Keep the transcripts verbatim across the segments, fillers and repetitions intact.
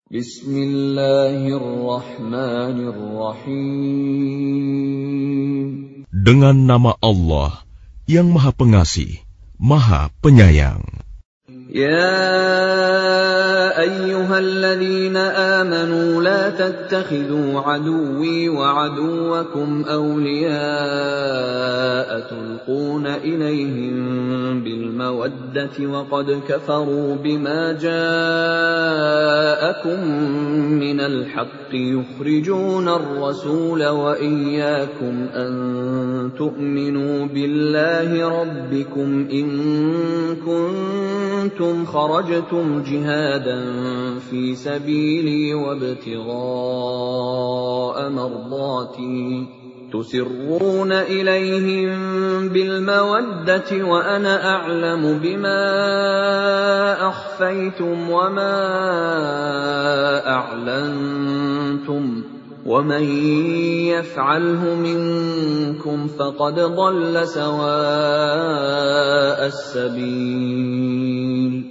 Bismillahirrahmanirrahim. Dengan nama Allah yang Maha Pengasih, Maha Penyayang. Ya ayyuhalladzina amanu la tattakhidhu aduwwi wa aduwwakum awliya'a tulquna ilayhim bil mawaddati wa qad kafaru bima ja'akum minal haqqi yukhrijuna ar-rasula wa iyyakum an tu'minu billahi rabbikum in kuntum خرجتم جهادا في سبيلي وابتغاء مرضاتي تسرون إليهم بالمودة وأنا أعلم بما أخفيتم وما أعلنتم ومن يفعله منكم فقد ضل سواء السبيل.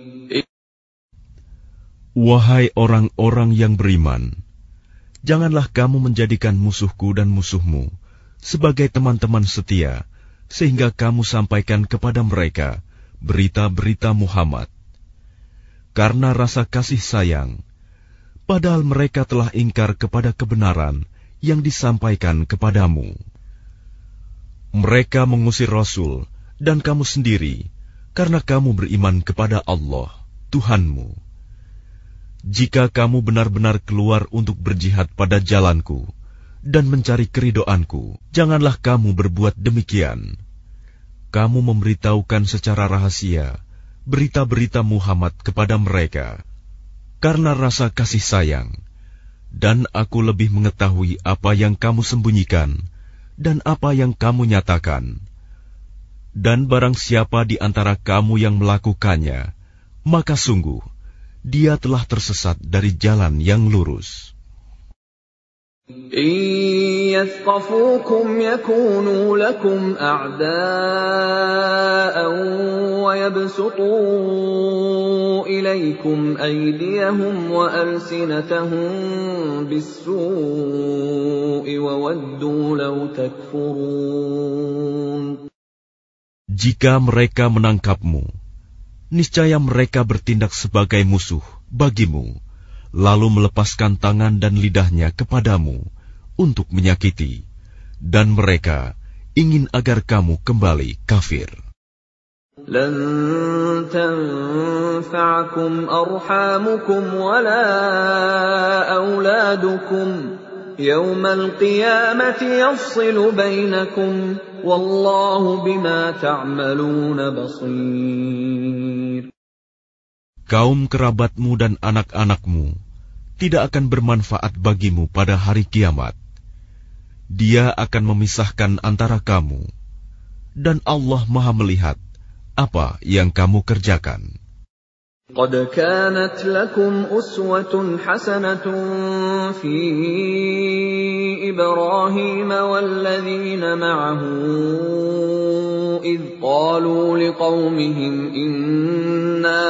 Wahai orang-orang yang beriman, janganlah kamu menjadikan musuhku dan musuhmu sebagai teman-teman setia, sehingga kamu sampaikan kepada mereka berita-berita Muhammad. Karena rasa kasih sayang, padahal mereka telah ingkar kepada kebenaran yang disampaikan kepadamu. Mereka mengusir Rasul dan kamu sendiri, karena kamu beriman kepada Allah, Tuhanmu. Jika kamu benar-benar keluar untuk berjihad pada jalanku dan mencari keridoanku, janganlah kamu berbuat demikian. Kamu memberitahukan secara rahasia berita-berita Muhammad kepada mereka karena rasa kasih sayang, dan aku lebih mengetahui apa yang kamu sembunyikan dan apa yang kamu nyatakan. Dan barang siapa di antara kamu yang melakukannya, maka sungguh dia telah tersesat dari jalan yang lurus. إن يثقفوكم يكونوا لكم أعداء ويبسطوا إليكم أيديهم وألسنتهم بالسوء وودوا لو تكفرون. Jika mereka menangkapmu, niscaya mereka bertindak sebagai musuh bagimu, lalu melepaskan tangan dan lidahnya kepadamu untuk menyakiti, dan mereka ingin agar kamu kembali kafir. لن تنفعكم أرحامكم ولا أولادكم يوم القيامة يفصل بينكم والله بما تعملون بصير. Kaum kerabatmu dan anak-anakmu tidak akan bermanfaat bagimu pada hari kiamat. Dia akan memisahkan antara kamu, dan Allah Maha melihat apa yang kamu kerjakan. قد كانت لكم أسوة حسنة في إبراهيم والذين معه إذ قالوا لقومهم إنا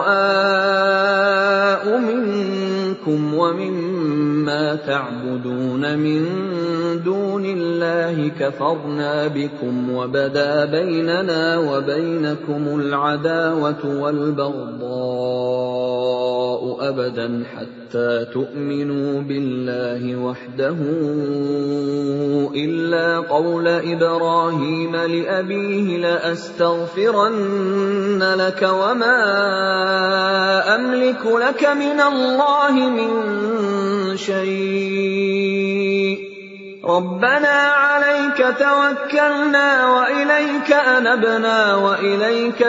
براء منكم ومما تعبدون من دون الله كفرنا بكم وبدا بيننا وبينكم العداوة والبغضاء أبدا حتى تؤمنوا بالله وحده إلا قول إبراهيم لأبيه لأستغفرن لك وما أملك لك من الله من شيء ربنا عليك توكلنا وإليك أنبنا وإليك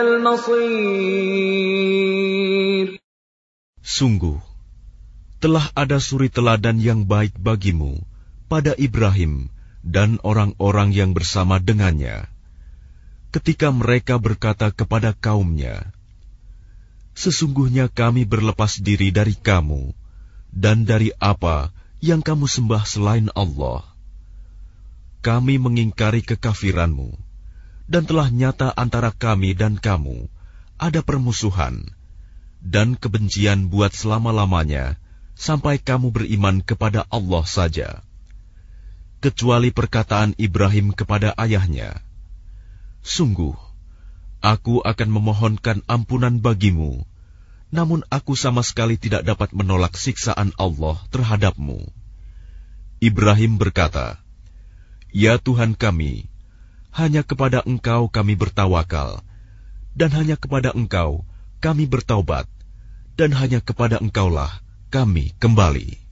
المصير. Sungguh, telah ada suri teladan yang baik bagimu pada Ibrahim dan orang-orang yang bersama dengannya, ketika mereka berkata kepada kaumnya, sesungguhnya kami berlepas diri dari kamu dan dari apa yang kamu sembah selain Allah. Kami mengingkari kekafiranmu, dan telah nyata antara kami dan kamu ada permusuhan dan kebencian buat selama-lamanya sampai kamu beriman kepada Allah saja, kecuali perkataan Ibrahim kepada ayahnya, "Sungguh, aku akan memohonkan ampunan bagimu, namun aku sama sekali tidak dapat menolak siksaan Allah terhadapmu." Ibrahim berkata, "Ya Tuhan kami, hanya kepada Engkau kami bertawakal, dan hanya kepada Engkau kami bertaubat, dan hanya kepada Engkaulah kami kembali."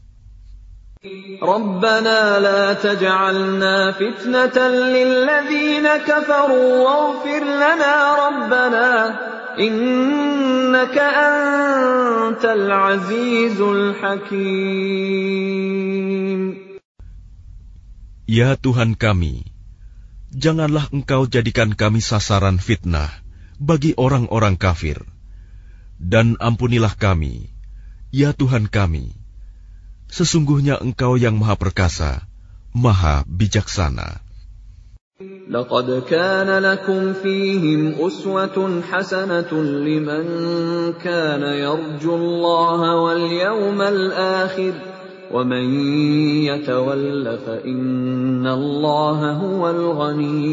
Rabbana la taj'alna fitnatan lilladzina kafaru waghfir lana Rabbana innaka antal azizul hakim. Ya Tuhan kami, janganlah Engkau jadikan kami sasaran fitnah bagi orang-orang kafir, dan ampunilah kami, ya Tuhan kami. Sesungguhnya Engkau yang Maha Perkasa, Maha Bijaksana. لقد كان لكم فيهم أسوة حسنة لمن كان يرجو الله واليوم الآخر ومن يتول فإن الله هو الغني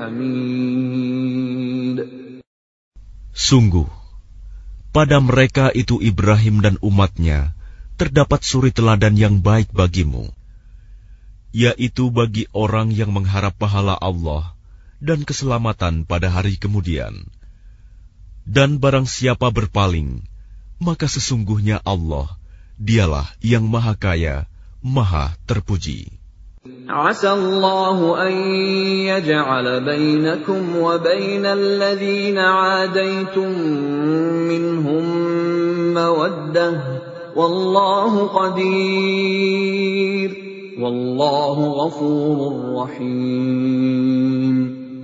الحميد. Sungguh, pada mereka itu Ibrahim dan umatnya terdapat suri teladan yang baik bagimu, yaitu bagi orang yang mengharap pahala Allah dan keselamatan pada hari kemudian. Dan barang siapa berpaling, maka sesungguhnya Allah, Dialah yang Maha Kaya, Maha Terpuji. Asallahu an yaj'ala bainakum wa bainal ladzina 'adaitum minhum mawaddah wallahu qadir wallahu ghafurur rahim.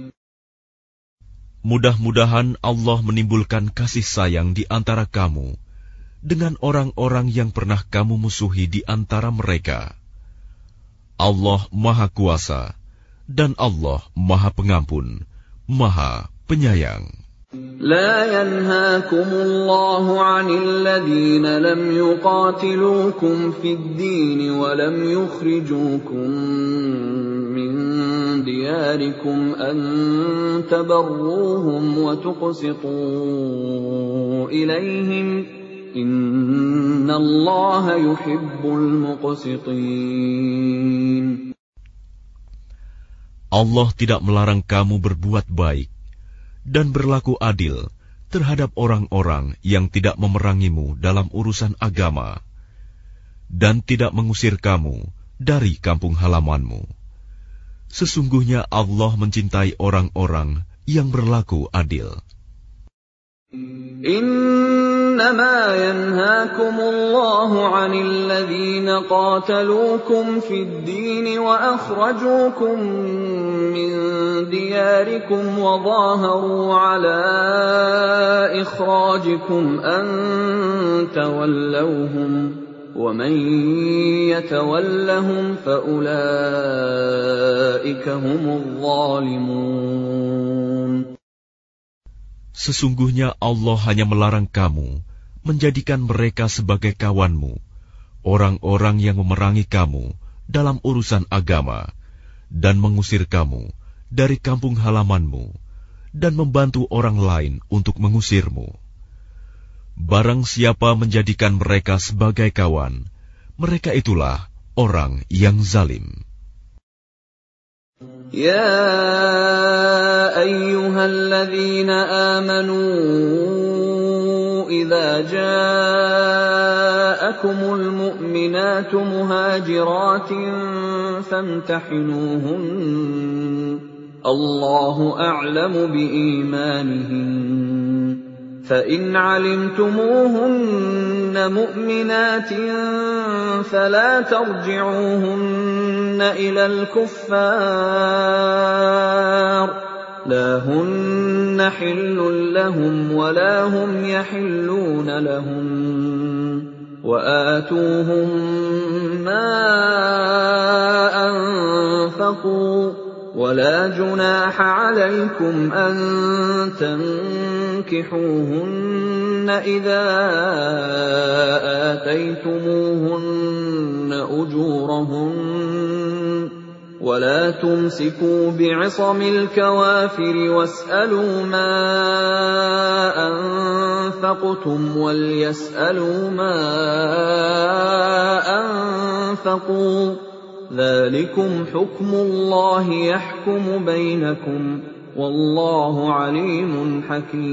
Mudah-mudahan Allah menimbulkan kasih sayang di antara kamu dengan orang-orang yang pernah kamu musuhi di antara mereka. Allah Maha Kuasa dan Allah Maha Pengampun, Maha Penyayang. لا ينهاكم الله عن الذين لم يقاتلوكم في الدين ولم يخرجوكم من دياركم أن تبروهم وتقسطوا إليهم إن الله يحب المقسطين. Allah tidak melarang kamu berbuat baik dan berlaku adil terhadap orang-orang yang tidak memerangimu dalam urusan agama dan tidak mengusir kamu dari kampung halamanmu. Sesungguhnya Allah mencintai orang-orang yang berlaku adil. إنما ينهاكم الله عن الذين قاتلوكم في الدين وأخرجوكم من دياركم وظاهروا على إخراجكم أن تولوهم ومن يتولهم فأولئك هم الظالمون. Sesungguhnya Allah hanya melarang kamu menjadikan mereka sebagai kawanmu, orang-orang yang memerangi kamu dalam urusan agama, dan mengusir kamu dari kampung halamanmu, dan membantu orang lain untuk mengusirmu. Barang siapa menjadikan mereka sebagai kawan, mereka itulah orang yang zalim. يا أيها الذين آمنوا إذا جاءكم المؤمنات مهاجرات فامتحنوهن الله أعلم بإيمانهن فإن علمتموهن مؤمنات فلا ترجعوهن إلى الكفار لا هن حل لهم ولا هم يحلون لهم وآتوهم ما أنفقوا ولا جناح عليكم أن تنكحوهن إذا آتيتموهن أجورهن ولا تمسكوا بعصم الكوافر واسألوا ما أنفقتم وليسألوا ما أنفقوا ذلكم حكم الله يحكم بينكم والله عليم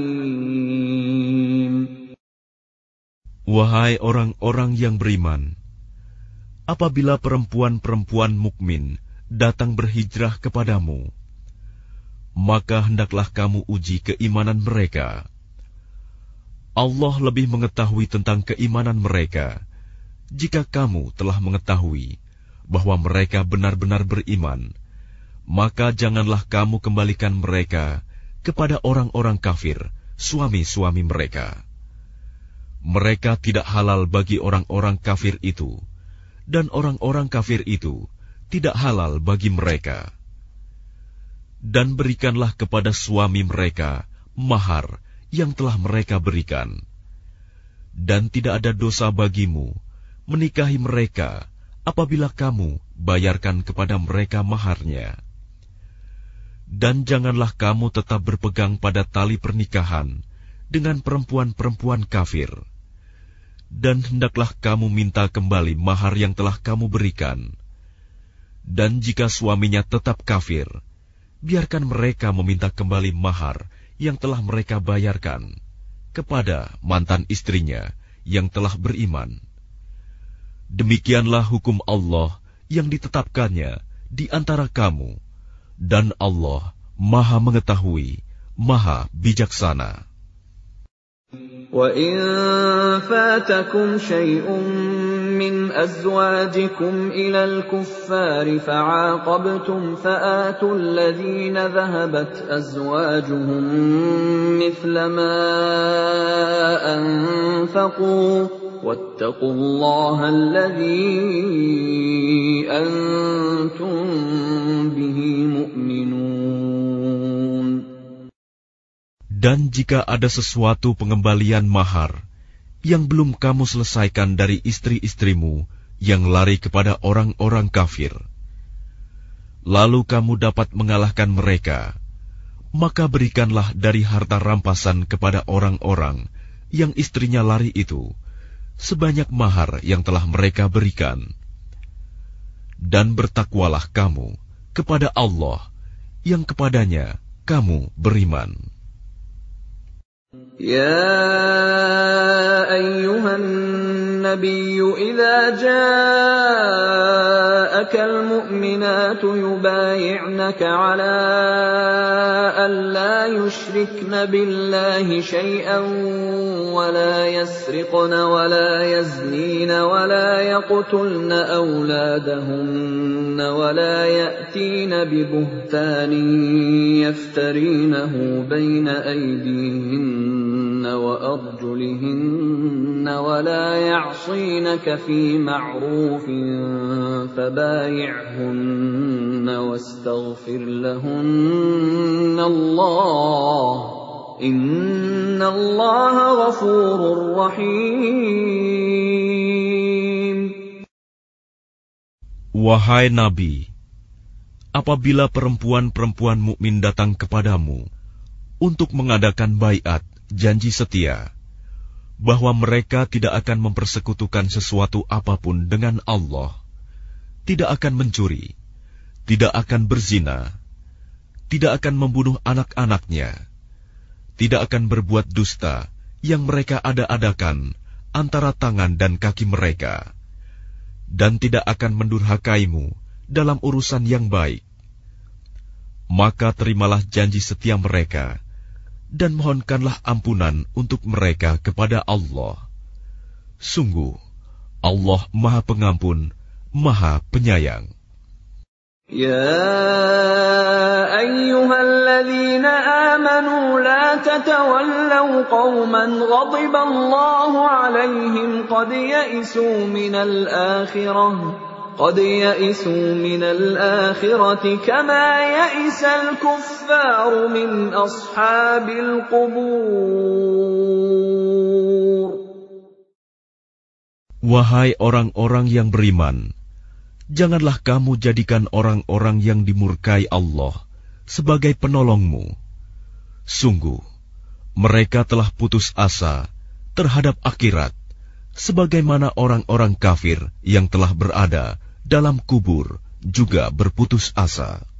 حكيم. Wahai orang-orang yang beriman, apabila perempuan-perempuan mukmin datang berhijrah kepadamu, maka hendaklah kamu uji keimanan mereka. Allah lebih mengetahui tentang keimanan mereka jika kamu telah mengetahui bahwa mereka benar-benar beriman, maka janganlah kamu kembalikan mereka kepada orang-orang kafir, suami-suami mereka. Mereka tidak halal bagi orang-orang kafir itu, dan orang-orang kafir itu tidak halal bagi mereka. Dan berikanlah kepada suami mereka mahar yang telah mereka berikan. Dan tidak ada dosa bagimu menikahi mereka apabila kamu bayarkan kepada mereka maharnya. Dan janganlah kamu tetap berpegang pada tali pernikahan dengan perempuan-perempuan kafir. Dan hendaklah kamu minta kembali mahar yang telah kamu berikan. Dan jika suaminya tetap kafir, biarkan mereka meminta kembali mahar yang telah mereka bayarkan kepada mantan istrinya yang telah beriman. Demikianlah hukum Allah yang ditetapkannya di antara kamu, dan Allah Maha Mengetahui, Maha Bijaksana. وَإِن فَاتَكُمْ شَيْءٌ مِّنْ أَزْوَاجِكُمْ إِلَى الْكُفَّارِ فَعَاقَبْتُمْ فَآتُوا الَّذِينَ ذَهَبَتْ أَزْوَاجُهُم مِّثْلَ مَا أَنفَقُوا وَاتَّقُوا اللَّهَ الَّذِي أَنتُم بِهِ مُؤْمِنُونَ. Dan jika ada sesuatu pengembalian mahar yang belum kamu selesaikan dari istri-istrimu yang lari kepada orang-orang kafir, lalu kamu dapat mengalahkan mereka, maka berikanlah dari harta rampasan kepada orang-orang yang istrinya lari itu sebanyak mahar yang telah mereka berikan. Dan bertakwalah kamu kepada Allah yang kepadanya kamu beriman. يا أيها النبي إذا جاءك المؤمنات يبايعنك على أن لا يشركن بالله شيئا ولا يسرقن ولا يزنين ولا يقتلن أولادهن ولا يأتين ببهتان يفترينه بين أيديهن وأرجلهن ولا يعصينك في معروف فبايعهن واستغفر لهن الله إن الله غفور رحيم. Wahai Nabi, apabila perempuan-perempuan mukmin datang kepadamu untuk mengadakan baiat, janji setia, bahwa mereka tidak akan mempersekutukan sesuatu apapun dengan Allah, tidak akan mencuri, tidak akan berzina, tidak akan membunuh anak-anaknya, tidak akan berbuat dusta yang mereka ada-adakan antara tangan dan kaki mereka, dan tidak akan mendurhakaimu dalam urusan yang baik, maka terimalah janji setia mereka, dan mohonkanlah ampunan untuk mereka kepada Allah. Sungguh, Allah Maha Pengampun, Maha Penyayang. يا أيها الذين آمنوا لا تتولوا قوما غضب الله عليهم قد يئسوا من الآخرة قد يئسوا من الآخرة كما يئس الكفار من أصحاب القبور. Wahai orang-orang yang beriman, janganlah kamu jadikan orang-orang yang dimurkai Allah sebagai penolongmu. Sungguh, mereka telah putus asa terhadap akhirat, sebagaimana orang-orang kafir yang telah berada dalam kubur juga berputus asa.